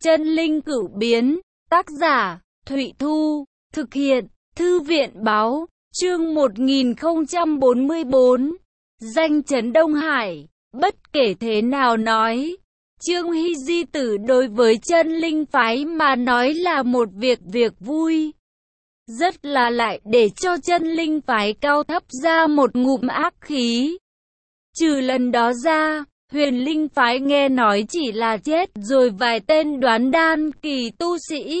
Chân linh cửu biến, tác giả, Thụy Thu, thực hiện, Thư viện báo, chương 1044, danh chấn Đông Hải, bất kể thế nào nói. Trương Hy Di Tử đối với chân linh phái mà nói là một việc vui. Rất là lại để cho chân linh phái cao thấp ra một ngụm ác khí. Trừ lần đó ra, huyền linh phái nghe nói chỉ là chết rồi vài tên đoán đan kỳ tu sĩ.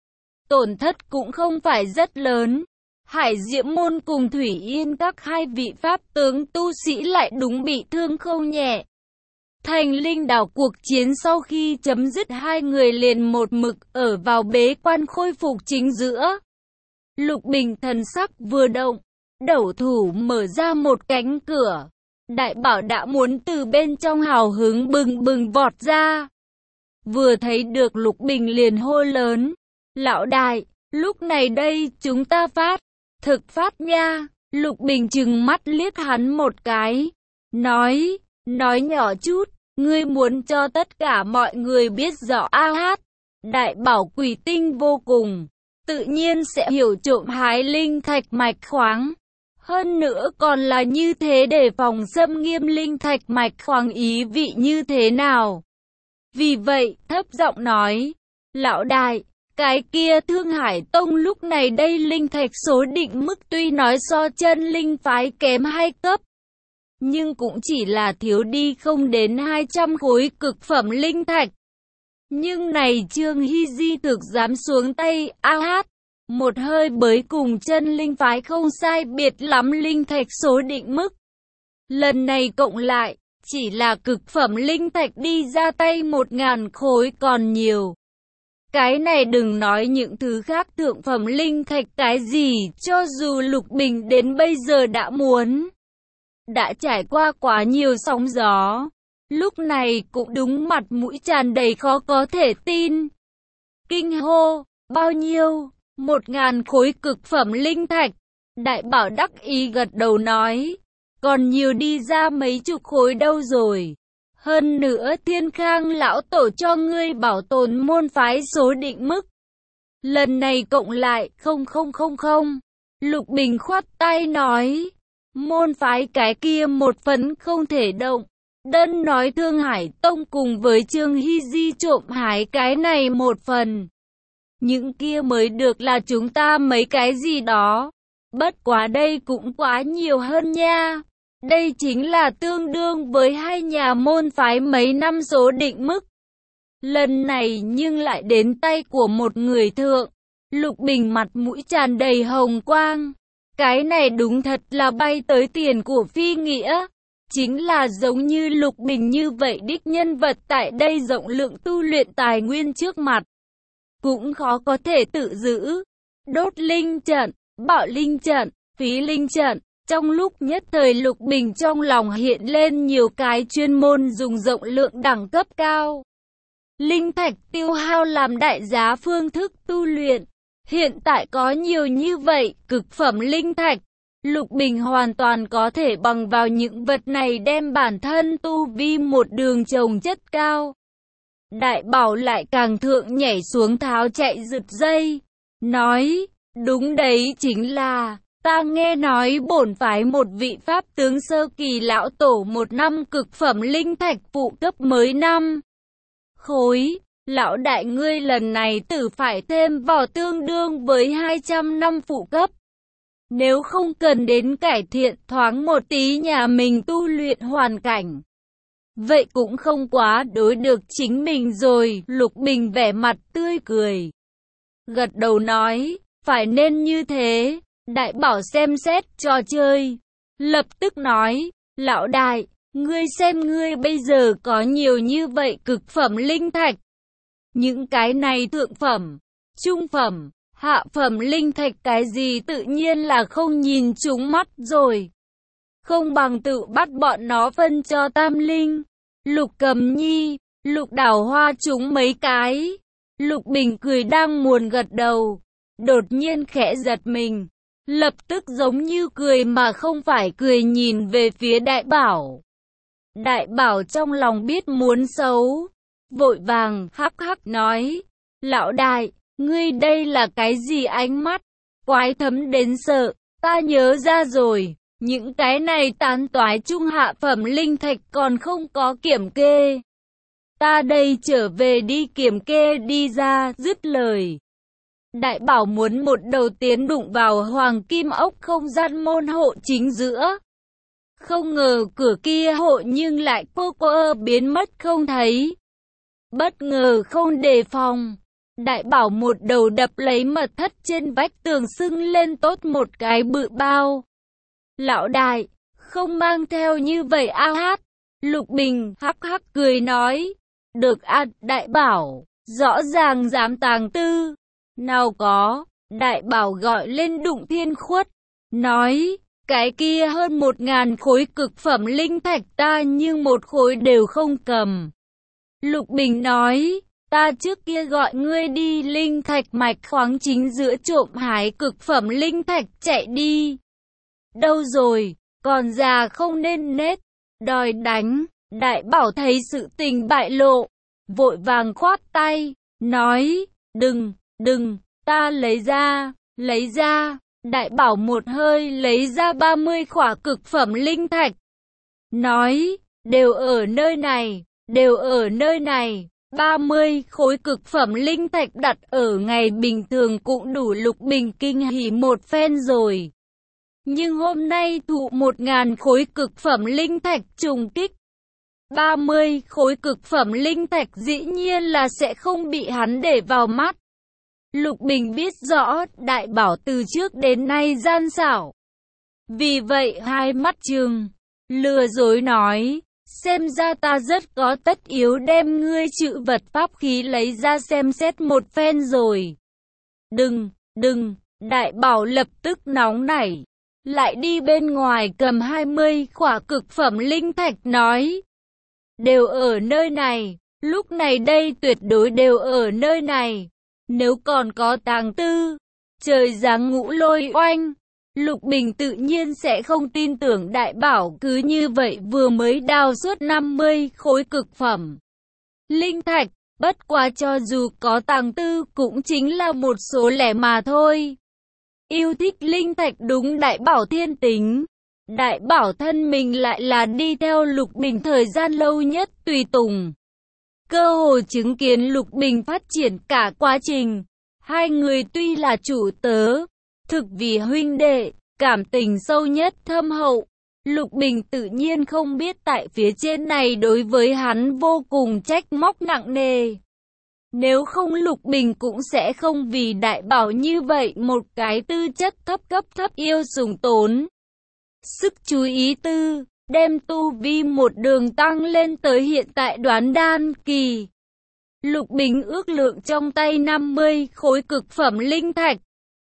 Tổn thất cũng không phải rất lớn. Hải Diễm Môn cùng Thủy Yên các hai vị pháp tướng tu sĩ lại đúng bị thương không nhẹ. Thành Linh đảo cuộc chiến sau khi chấm dứt hai người liền một mực ở vào bế quan khôi phục chính giữa. Lục Bình thần sắc vừa động, đẩu thủ mở ra một cánh cửa. Đại Bảo đã muốn từ bên trong hào hứng bừng bừng vọt ra. Vừa thấy được Lục Bình liền hô lớn, lão đại, lúc này đây chúng ta phát, thực phát nha. Lục Bình trừng mắt liếc hắn một cái, nói nhỏ chút, ngươi muốn cho tất cả mọi người biết rõ hát. Đại Bảo quỷ tinh vô cùng, tự nhiên sẽ hiểu trộm hái linh thạch mạch khoáng. Hơn nữa còn là như thế để phòng xâm nghiêm linh thạch mạch khoáng ý vị như thế nào. Vì vậy, thấp giọng nói, lão đại, cái kia Thương Hải Tông lúc này đây linh thạch số định mức tuy nói so chân linh phái kém 2 cấp, nhưng cũng chỉ là thiếu đi không đến 200 khối cực phẩm linh thạch. Nhưng này Trương Hy Di thực dám xuống tay, hát. Một hơi bới cùng chân linh phái không sai biệt lắm linh thạch số định mức. Lần này cộng lại, chỉ là cực phẩm linh thạch đi ra tay 1000 khối còn nhiều. Cái này đừng nói những thứ khác thượng phẩm linh thạch cái gì, cho dù Lục Bình đến bây giờ đã trải qua quá nhiều sóng gió. Lúc này cũng đúng mặt mũi tràn đầy khó có thể tin. Kinh hô, bao nhiêu? 1000 khối cực phẩm linh thạch. Đại Bảo đắc ý gật đầu nói, còn nhiều đi ra mấy chục khối đâu rồi. Hơn nữa Thiên Khang lão tổ cho ngươi bảo tồn môn phái số định mức. Lần này cộng lại, không. Lục Bình khoát tay nói, môn phái cái kia một phần không thể động. Đơn nói Thương Hải Tông cùng với Trương Hy Di trộm hái cái này một phần. Những kia mới được là chúng ta mấy cái gì đó. Bất quá đây cũng quá nhiều hơn nha. Đây chính là tương đương với hai nhà môn phái mấy năm số định mức. Lần này nhưng lại đến tay của một người thượng. Lục Bình mặt mũi tràn đầy hồng quang. Cái này đúng thật là bay tới tiền của phi nghĩa. Chính là giống như Lục Bình như vậy đích nhân vật tại đây rộng lượng tu luyện tài nguyên trước mặt. Cũng khó có thể tự giữ. Đốt linh trận, bạo linh trận, phí linh trận. Trong lúc nhất thời Lục Bình trong lòng hiện lên nhiều cái chuyên môn dùng rộng lượng đẳng cấp cao. Linh thạch tiêu hao làm đại giá phương thức tu luyện. Hiện tại có nhiều như vậy, cực phẩm linh thạch. Lục Bình hoàn toàn có thể bằng vào những vật này đem bản thân tu vi một đường chồng chất cao. Đại Bảo lại càng thượng nhảy xuống tháo chạy giật dây. Nói, đúng đấy chính là, ta nghe nói bổn phái một vị pháp tướng sơ kỳ lão tổ một năm cực phẩm linh thạch phụ cấp mới 5 khối. Lão đại ngươi lần này tử phải thêm vào tương đương với 200 năm phụ cấp. Nếu không cần đến cải thiện thoáng một tí nhà mình tu luyện hoàn cảnh. Vậy cũng không quá đối được chính mình rồi. Lục Bình vẻ mặt tươi cười, gật đầu nói, phải nên như thế. Đại Bảo xem xét trò chơi, lập tức nói, lão đại, ngươi xem ngươi bây giờ có nhiều như vậy cực phẩm linh thạch. Những cái này thượng phẩm, trung phẩm, hạ phẩm linh thạch cái gì tự nhiên là không nhìn trúng mắt rồi. Không bằng tự bắt bọn nó phân cho Tam Linh, Lục Cầm Nhi, Lục Đào Hoa chúng mấy cái. Lục Bình cười đang muốn gật đầu, đột nhiên khẽ giật mình, lập tức giống như cười mà không phải cười nhìn về phía Đại Bảo. Đại Bảo trong lòng biết muốn xấu, vội vàng hắc hắc nói, lão đại, ngươi đây là cái gì ánh mắt, quái thấm đến sợ, ta nhớ ra rồi, những cái này tán toái trung hạ phẩm linh thạch còn không có kiểm kê. Ta đây trở về đi kiểm kê đi ra, dứt lời. Đại bảo muốn một đầu tiến đụng vào hoàng kim ốc không gian môn hộ chính giữa. Không ngờ cửa kia hộ nhưng lại cô biến mất không thấy. Bất ngờ không đề phòng. Đại bảo một đầu đập lấy mật thất trên vách tường sưng lên tốt một cái bự bao. Lão đại, không mang theo như vậy a hát. Lục Bình hắc hắc cười nói. Được a đại bảo, rõ ràng dám tàng tư. Nào có, đại bảo gọi lên Đụng Thiên Khuất. Nói, cái kia hơn 1000 khối cực phẩm linh thạch ta nhưng một khối đều không cầm. Lục Bình nói, ta trước kia gọi ngươi đi linh thạch mạch khoáng chính giữa trộm hái cực phẩm linh thạch chạy đi. Đâu rồi, còn già không nên nết, đòi đánh. Đại bảo thấy sự tình bại lộ, vội vàng khoát tay, nói, đừng, ta lấy ra. Đại bảo một hơi lấy ra 30 khỏa cực phẩm linh thạch. Nói, đều ở nơi này. 30 khối cực phẩm linh thạch đặt ở ngày bình thường cũng đủ Lục Bình kinh hỉ một phen rồi. Nhưng hôm nay thụ 1000 khối cực phẩm linh thạch trùng kích. 30 khối cực phẩm linh thạch dĩ nhiên là sẽ không bị hắn để vào mắt. Lục Bình biết rõ đại bảo từ trước đến nay gian xảo. Vì vậy hai mắt trừng, lừa dối nói, xem ra ta rất có tất yếu đem ngươi trữ vật pháp khí lấy ra xem xét một phen rồi. Đừng, đại bảo lập tức nóng nảy, lại đi bên ngoài cầm 20 khỏa cực phẩm linh thạch nói. Đều ở nơi này, lúc này đây tuyệt đối đều ở nơi này. Nếu còn có tàng tư, trời giáng ngũ lôi oanh, Lục Bình tự nhiên sẽ không tin tưởng đại bảo cứ như vậy vừa mới đào suốt 50 khối cực phẩm linh thạch, bất quá cho dù có tàng tư cũng chính là một số lẻ mà thôi. Yêu thích linh thạch đúng đại bảo thiên tính. Đại bảo thân mình lại là đi theo Lục Bình thời gian lâu nhất tùy tùng. Cơ hồ chứng kiến Lục Bình phát triển cả quá trình. Hai người tuy là chủ tớ, thực vì huynh đệ, cảm tình sâu nhất thâm hậu. Lục Bình tự nhiên không biết tại phía trên này đối với hắn vô cùng trách móc nặng nề. Nếu không Lục Bình cũng sẽ không vì đại bảo như vậy một cái tư chất cấp thấp yêu sùng tốn. Sức chú ý tư, đem tu vi một đường tăng lên tới hiện tại đoán đan kỳ. Lục Bình ước lượng trong tay 50 khối cực phẩm linh thạch.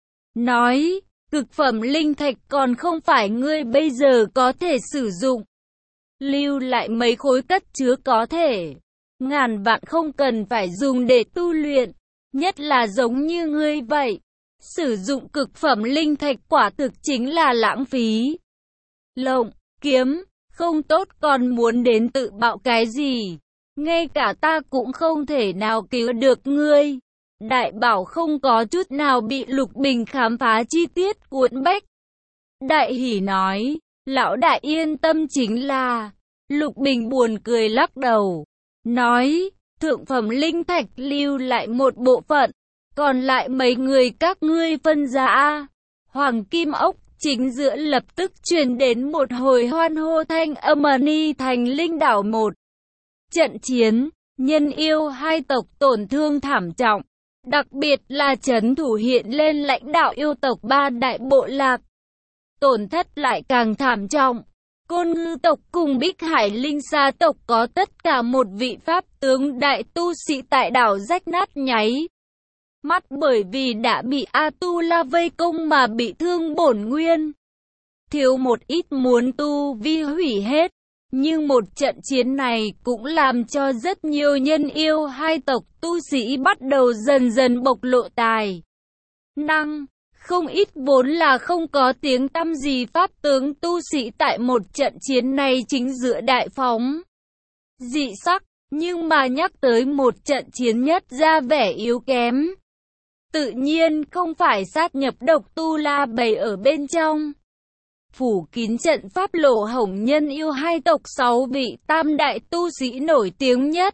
Nói, cực phẩm linh thạch còn không phải ngươi bây giờ có thể sử dụng. Lưu lại mấy khối cất chứa có thể. Ngàn vạn không cần phải dùng để tu luyện. Nhất là giống như ngươi vậy. Sử dụng cực phẩm linh thạch quả thực chính là lãng phí. Lộng, kiếm, không tốt còn muốn đến tự bạo cái gì. Ngay cả ta cũng không thể nào cứu được ngươi. Đại bảo không có chút nào bị Lục Bình khám phá chi tiết cuốn bách. Đại hỉ nói, lão đại yên tâm chính là. Lục Bình buồn cười lắc đầu. Nói, thượng phẩm linh thạch lưu lại một bộ phận. Còn lại mấy người các ngươi phân ra. Hoàng kim ốc chính giữa lập tức truyền đến một hồi hoan hô thanh âm ni thành linh đảo một. Trận chiến, nhân yêu hai tộc tổn thương thảm trọng. Đặc biệt là trấn thủ hiện lên lãnh đạo yêu tộc ba đại bộ lạc. Tổn thất lại càng thảm trọng. Côn Ngư tộc cùng Bích Hải Linh Sa tộc có tất cả một vị pháp tướng đại tu sĩ tại đảo rách nát nháy mắt bởi vì đã bị A-tu-la vây công mà bị thương bổn nguyên. Thiếu một ít muốn tu vi hủy hết. Nhưng một trận chiến này cũng làm cho rất nhiều nhân yêu hai tộc tu sĩ bắt đầu dần dần bộc lộ tài năng. Không ít vốn là không có tiếng tăm gì pháp tướng tu sĩ tại một trận chiến này chính giữa đại phóng dị sắc. Nhưng mà nhắc tới một trận chiến nhất ra vẻ yếu kém. Tự nhiên không phải sát nhập độc tu la bầy ở bên trong. Phủ kín trận pháp Lỗ Hổng Nhân yêu hai tộc 6 vị tam đại tu sĩ nổi tiếng nhất.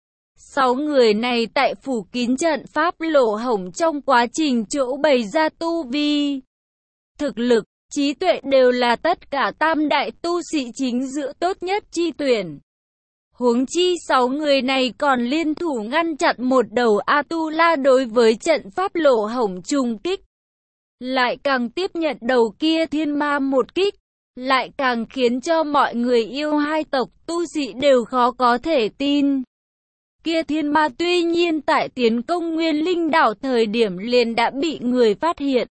6 người này tại phủ kín trận pháp Lỗ Hổng trong quá trình chỗ bày ra tu vi, thực lực, trí tuệ đều là tất cả tam đại tu sĩ chính giữa tốt nhất chi tuyển. Huống chi 6 người này còn liên thủ ngăn chặn một đầu Atula đối với trận pháp Lỗ Hổng trùng kích. Lại càng tiếp nhận đầu kia thiên ma một kích, lại càng khiến cho mọi người yêu hai tộc tu sĩ đều khó có thể tin. Kia thiên ma tuy nhiên tại tiến công Nguyên Linh đảo thời điểm liền đã bị người phát hiện.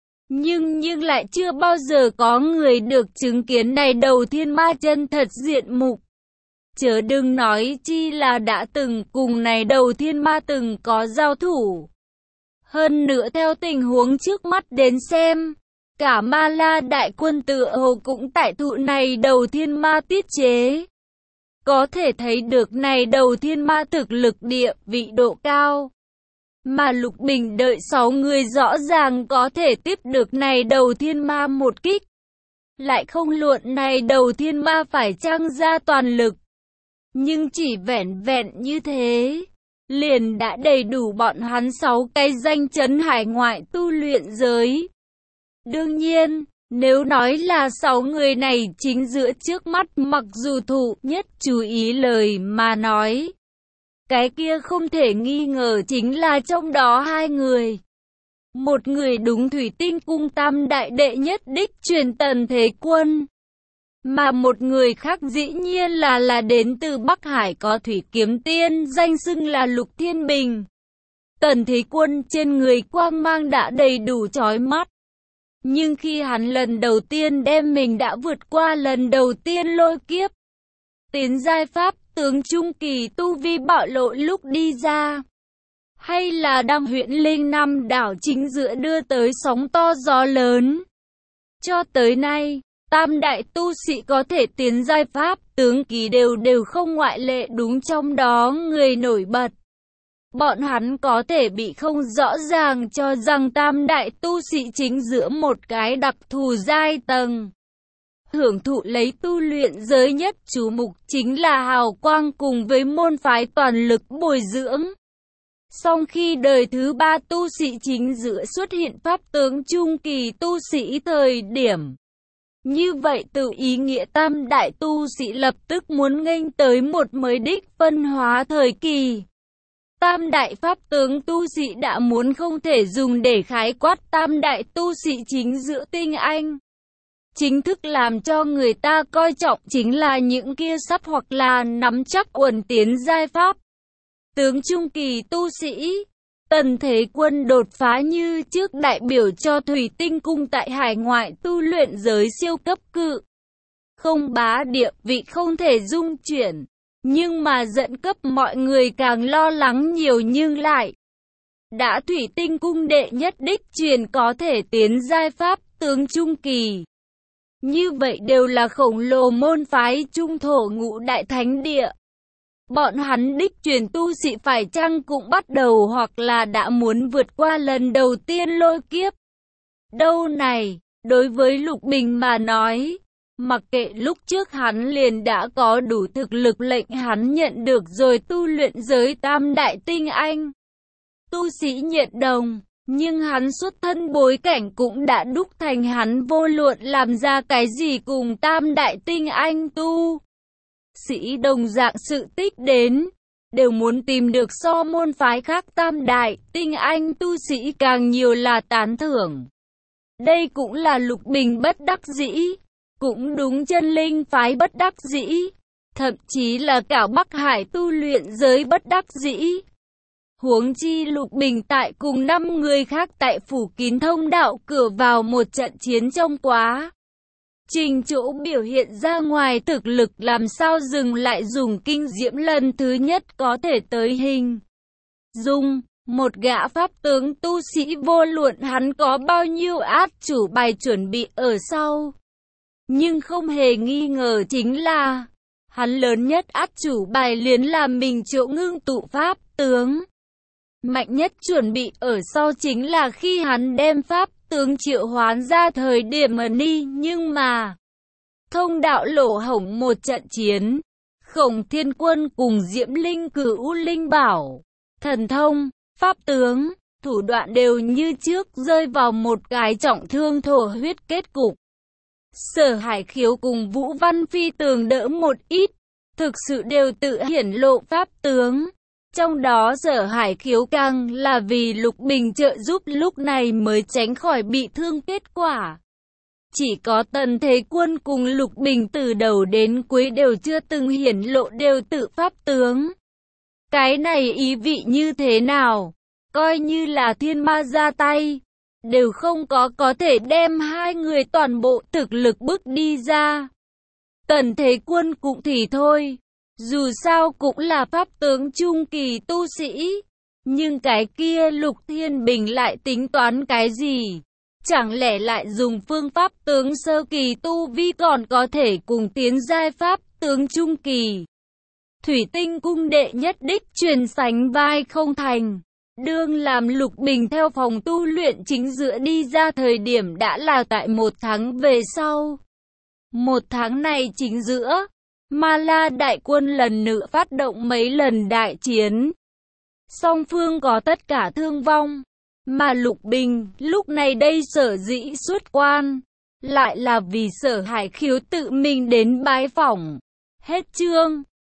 Nhưng lại chưa bao giờ có người được chứng kiến này đầu thiên ma chân thật diện mục. Chớ đừng nói chi là đã từng cùng này đầu thiên ma từng có giao thủ. Hơn nữa theo tình huống trước mắt đến xem, cả Ma La đại quân tựa hồ cũng tại thụ này đầu thiên ma tiết chế. Có thể thấy được này đầu thiên ma thực lực địa vị độ cao. Mà Lục Bình đợi 6 người rõ ràng có thể tiếp được này đầu thiên ma một kích. Lại không luận này đầu thiên ma phải trang ra toàn lực. Nhưng chỉ vẻn vẹn như thế, liền đã đầy đủ bọn hắn 6 cái danh chấn hải ngoại tu luyện giới. Đương nhiên, nếu nói là 6 người này chính giữa trước mắt mặc dù thụ nhất chú ý lời mà nói, cái kia không thể nghi ngờ chính là trong đó 2 người. Một người đúng Thủy Tinh Cung tam đại đệ nhất đích truyền Tần Thế Quân. Mà một người khác dĩ nhiên là đến từ Bắc Hải có Thủy Kiếm Tiên danh xưng là Lục Thiên Bình. Tần Thế Quân trên người quang mang đã đầy đủ chói mắt. Nhưng khi hắn lần đầu tiên đem mình đã vượt qua lần đầu tiên lôi kiếp, tiến giai pháp tướng trung kỳ tu vi bạo lộ lúc đi ra, hay là đang huyện Linh Nam đảo chính giữa đưa tới sóng to gió lớn. Cho tới nay, tam đại tu sĩ có thể tiến giai pháp tướng kỳ đều không ngoại lệ, đúng trong đó người nổi bật. Bọn hắn có thể bị không rõ ràng cho rằng tam đại tu sĩ chính giữa một cái đặc thù giai tầng. Hưởng thụ lấy tu luyện giới nhất chú mục chính là hào quang cùng với môn phái toàn lực bồi dưỡng. Song khi đời thứ 3 tu sĩ chính giữa xuất hiện pháp tướng trung kỳ tu sĩ thời điểm. Như vậy tự ý nghĩa tam đại tu sĩ lập tức muốn nghênh tới một mới đích phân hóa thời kỳ. Tam đại pháp tướng tu sĩ đã muốn không thể dùng để khái quát tam đại tu sĩ chính giữa tinh anh. Chính thức làm cho người ta coi trọng chính là những kia sắp hoặc là nắm chắc uẩn tiến giai pháp tướng trung kỳ tu sĩ. Tần Thế Quân đột phá như trước đại biểu cho Thủy Tinh Cung tại hải ngoại tu luyện giới siêu cấp cự. Không bá địa vị không thể dung chuyển. Nhưng mà dẫn cấp mọi người càng lo lắng nhiều nhưng lại. Đã Thủy Tinh Cung đệ nhất đích truyền có thể tiến giai pháp tướng trung kỳ. Như vậy đều là khổng lồ môn phái trung thổ ngũ đại thánh địa. Bọn hắn đích truyền tu sĩ phải chăng cũng bắt đầu hoặc là đã muốn vượt qua lần đầu tiên lôi kiếp. Đâu này, đối với Lục Bình mà nói, mặc kệ lúc trước hắn liền đã có đủ thực lực lệnh hắn nhận được rồi tu luyện giới tam đại tinh anh. Tu sĩ nhận đồng, nhưng hắn xuất thân bối cảnh cũng đã đúc thành hắn vô luận làm ra cái gì cùng tam đại tinh anh tu sĩ đồng dạng sự tích đến, đều muốn tìm được so môn phái khác tam đại tinh anh tu sĩ càng nhiều là tán thưởng. Đây cũng là Lục Bình bất đắc dĩ. Cũng đúng chân linh phái bất đắc dĩ, thậm chí là cả Bắc Hải tu luyện giới bất đắc dĩ. Huống chi Lục Bình tại cùng 5 người khác tại phủ kín thông đạo cửa vào một trận chiến trong quá trình chỗ biểu hiện ra ngoài thực lực làm sao dừng lại dùng kinh diễm lần thứ nhất có thể tới hình dung. Một gã pháp tướng tu sĩ vô luận hắn có bao nhiêu át chủ bài chuẩn bị ở sau. Nhưng không hề nghi ngờ chính là Hắn lớn nhất át chủ bài liền là mình chỗ ngưng tụ pháp tướng. Mạnh nhất chuẩn bị ở sau chính là khi hắn đem pháp tướng triệu hoán ra thời điểm ni, nhưng mà thông đạo lỗ hổng một trận chiến. Khổng Thiên Quân cùng Diễm Linh Cửu Linh Bảo, thần thông, pháp tướng, thủ đoạn đều như trước rơi vào một cái trọng thương thổ huyết kết cục. Sở Hải Khiếu cùng Vũ Văn Phi tường đỡ một ít, thực sự đều tự hiển lộ pháp tướng. Trong đó Sở Hải Khiếu càng là vì Lục Bình trợ giúp lúc này mới tránh khỏi bị thương kết quả. Chỉ có Tần Thế Quân cùng Lục Bình từ đầu đến cuối đều chưa từng hiển lộ đều tự pháp tướng. Cái này ý vị như thế nào? Coi như là thiên ma ra tay, đều không có thể đem hai người toàn bộ thực lực bức đi ra. Tần Thế Quân cũng thì thôi, dù sao cũng là pháp tướng trung kỳ tu sĩ. Nhưng cái kia Lục Thiên Bình lại tính toán cái gì? Chẳng lẽ lại dùng phương pháp tướng sơ kỳ tu vi còn có thể cùng tiến giai pháp tướng trung kỳ? Thủy Tinh cung đệ nhất đích truyền sánh vai không thành. Đương làm Lục Bình theo phòng tu luyện chính giữa đi ra thời điểm đã là tại 1 tháng về sau. 1 tháng này chính giữa, Ma La đại quân lần nữa phát động mấy lần đại chiến. Song phương có tất cả thương vong. Mà Lục Bình lúc này đây sở dĩ xuất quan, lại là vì Sở Hải Khiếu tự mình đến bái phỏng. Hết chương.